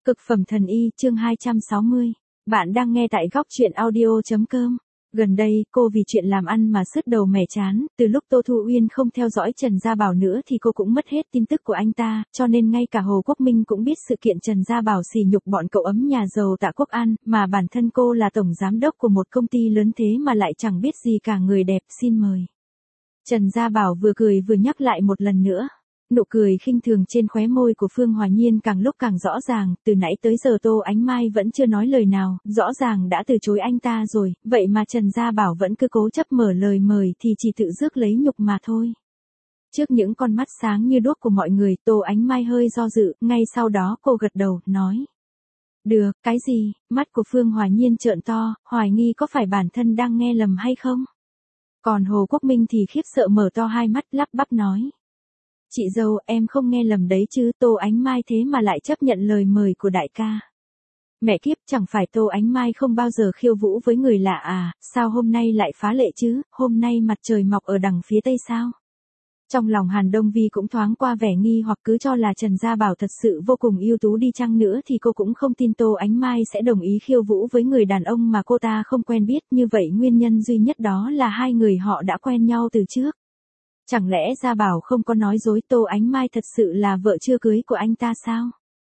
Cực phẩm thần y chương 260. Bạn đang nghe tại góc truyện audio.com. Gần đây, cô vì chuyện làm ăn mà sứt đầu mẻ chán, từ lúc Tô Thu Uyên không theo dõi Trần Gia Bảo nữa thì cô cũng mất hết tin tức của anh ta, cho nên ngay cả Hồ Quốc Minh cũng biết sự kiện Trần Gia Bảo sỉ nhục bọn cậu ấm nhà giàu Tạ Quốc An, mà bản thân cô là tổng giám đốc của một công ty lớn thế mà lại chẳng biết gì cả. Người đẹp xin mời. Trần Gia Bảo vừa cười vừa nhắc lại một lần nữa. Nụ cười khinh thường trên khóe môi của Phương Hòa Nhiên càng lúc càng rõ ràng, từ nãy tới giờ Tô Ánh Mai vẫn chưa nói lời nào, rõ ràng đã từ chối anh ta rồi, vậy mà Trần Gia Bảo vẫn cứ cố chấp mở lời mời thì chỉ tự rước lấy nhục mà thôi. Trước những con mắt sáng như đuốc của mọi người, Tô Ánh Mai hơi do dự, ngay sau đó cô gật đầu, nói. Được, cái gì? Mắt của Phương Hòa Nhiên trợn to, hoài nghi có phải bản thân đang nghe lầm hay không? Còn Hồ Quốc Minh thì khiếp sợ mở to hai mắt lắp bắp nói. Chị dâu, em không nghe lầm đấy chứ, Tô Ánh Mai thế mà lại chấp nhận lời mời của đại ca. Mẹ kiếp, chẳng phải Tô Ánh Mai không bao giờ khiêu vũ với người lạ à, sao hôm nay lại phá lệ chứ, hôm nay mặt trời mọc ở đằng phía tây sao? Trong lòng Hàn Đông Vi cũng thoáng qua vẻ nghi hoặc cứ cho là Trần Gia Bảo thật sự vô cùng ưu tú đi chăng nữa thì cô cũng không tin Tô Ánh Mai sẽ đồng ý khiêu vũ với người đàn ông mà cô ta không quen biết, như vậy nguyên nhân duy nhất đó là hai người họ đã quen nhau từ trước. Chẳng lẽ Gia Bảo không có nói dối, Tô Ánh Mai thật sự là vợ chưa cưới của anh ta sao?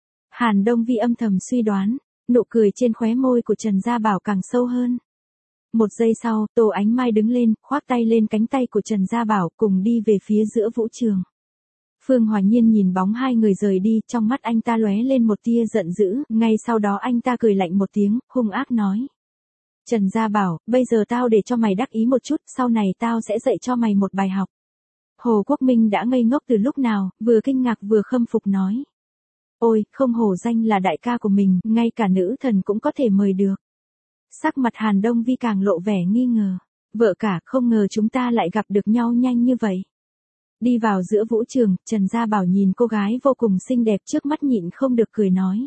Hàn Đông Vi âm thầm suy đoán, nụ cười trên khóe môi của Trần Gia Bảo càng sâu hơn. Một giây sau, Tô Ánh Mai đứng lên, khoác tay lên cánh tay của Trần Gia Bảo cùng đi về phía giữa vũ trường. Phương Hòa Nhiên nhìn bóng hai người rời đi, trong mắt anh ta lóe lên một tia giận dữ, ngay sau đó anh ta cười lạnh một tiếng, hung ác nói. Trần Gia Bảo, bây giờ tao để cho mày đắc ý một chút, sau này tao sẽ dạy cho mày một bài học. Hồ Quốc Minh đã ngây ngốc từ lúc nào, vừa kinh ngạc vừa khâm phục nói. Ôi, không hổ danh là đại ca của mình, ngay cả nữ thần cũng có thể mời được. Sắc mặt Hàn Đông Vi càng lộ vẻ nghi ngờ. Vợ cả, không ngờ chúng ta lại gặp được nhau nhanh như vậy. Đi vào giữa vũ trường, Trần Gia Bảo nhìn cô gái vô cùng xinh đẹp trước mắt nhịn không được cười nói.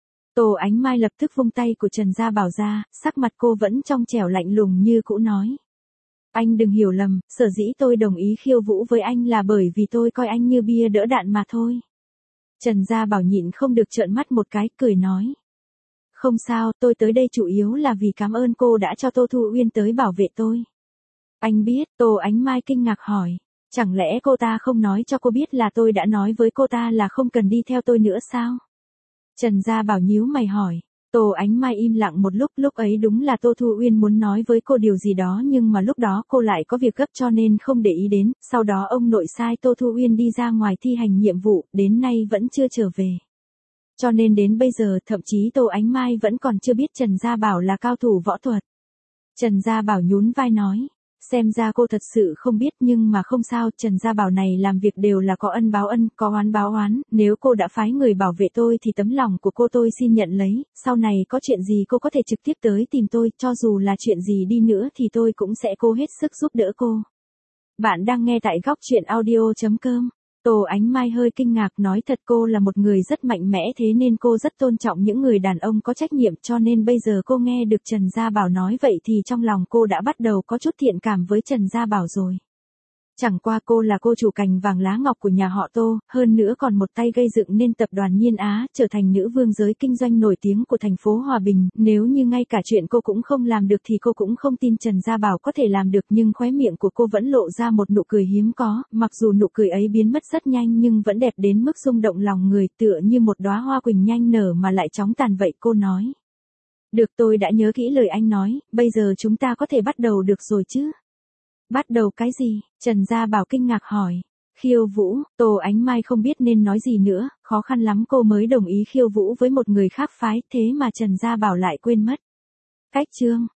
Tô Ánh Mai lập tức vung tay của Trần Gia Bảo ra, sắc mặt cô vẫn trong trẻo lạnh lùng như cũ nói. Anh đừng hiểu lầm, sở dĩ tôi đồng ý khiêu vũ với anh là bởi vì tôi coi anh như bia đỡ đạn mà thôi. Trần Gia Bảo nhịn không được trợn mắt một cái, cười nói. Không sao, tôi tới đây chủ yếu là vì cảm ơn cô đã cho Tô Thu Uyên tới bảo vệ tôi. Anh biết, Tô Ánh Mai kinh ngạc hỏi. Chẳng lẽ cô ta không nói cho cô biết là tôi đã nói với cô ta là không cần đi theo tôi nữa sao? Trần Gia Bảo nhíu mày hỏi. Tô Ánh Mai im lặng một lúc ấy đúng là Tô Thu Uyên muốn nói với cô điều gì đó nhưng mà lúc đó cô lại có việc gấp cho nên không để ý đến, sau đó ông nội sai Tô Thu Uyên đi ra ngoài thi hành nhiệm vụ, đến nay vẫn chưa trở về. Cho nên đến bây giờ thậm chí Tô Ánh Mai vẫn còn chưa biết Trần Gia Bảo là cao thủ võ thuật. Trần Gia Bảo nhún vai nói. Xem ra cô thật sự không biết nhưng mà không sao, Trần Gia Bảo này làm việc đều là có ân báo ân, có oán báo oán, nếu cô đã phái người bảo vệ tôi thì tấm lòng của cô tôi xin nhận lấy, sau này có chuyện gì cô có thể trực tiếp tới tìm tôi, cho dù là chuyện gì đi nữa thì tôi cũng sẽ cố hết sức giúp đỡ cô. Bạn đang nghe tại góc truyện audio.com. Tô Ánh Mai hơi kinh ngạc nói thật cô là một người rất mạnh mẽ thế nên cô rất tôn trọng những người đàn ông có trách nhiệm cho nên bây giờ cô nghe được Trần Gia Bảo nói vậy thì trong lòng cô đã bắt đầu có chút thiện cảm với Trần Gia Bảo rồi. Chẳng qua cô là cô chủ cành vàng lá ngọc của nhà họ Tô, hơn nữa còn một tay gây dựng nên tập đoàn Nhiên Á, trở thành nữ vương giới kinh doanh nổi tiếng của thành phố Hòa Bình, nếu như ngay cả chuyện cô cũng không làm được thì cô cũng không tin Trần Gia Bảo có thể làm được nhưng khóe miệng của cô vẫn lộ ra một nụ cười hiếm có, mặc dù nụ cười ấy biến mất rất nhanh nhưng vẫn đẹp đến mức rung động lòng người tựa như một đóa hoa quỳnh nhanh nở mà lại chóng tàn vậy cô nói. Được tôi đã nhớ kỹ lời anh nói, bây giờ chúng ta có thể bắt đầu được rồi chứ? Bắt đầu cái gì? Trần Gia Bảo kinh ngạc hỏi. Khiêu vũ, Tô Ánh Mai không biết nên nói gì nữa, khó khăn lắm cô mới đồng ý khiêu vũ với một người khác phái, thế mà Trần Gia Bảo lại quên mất. Cách chương,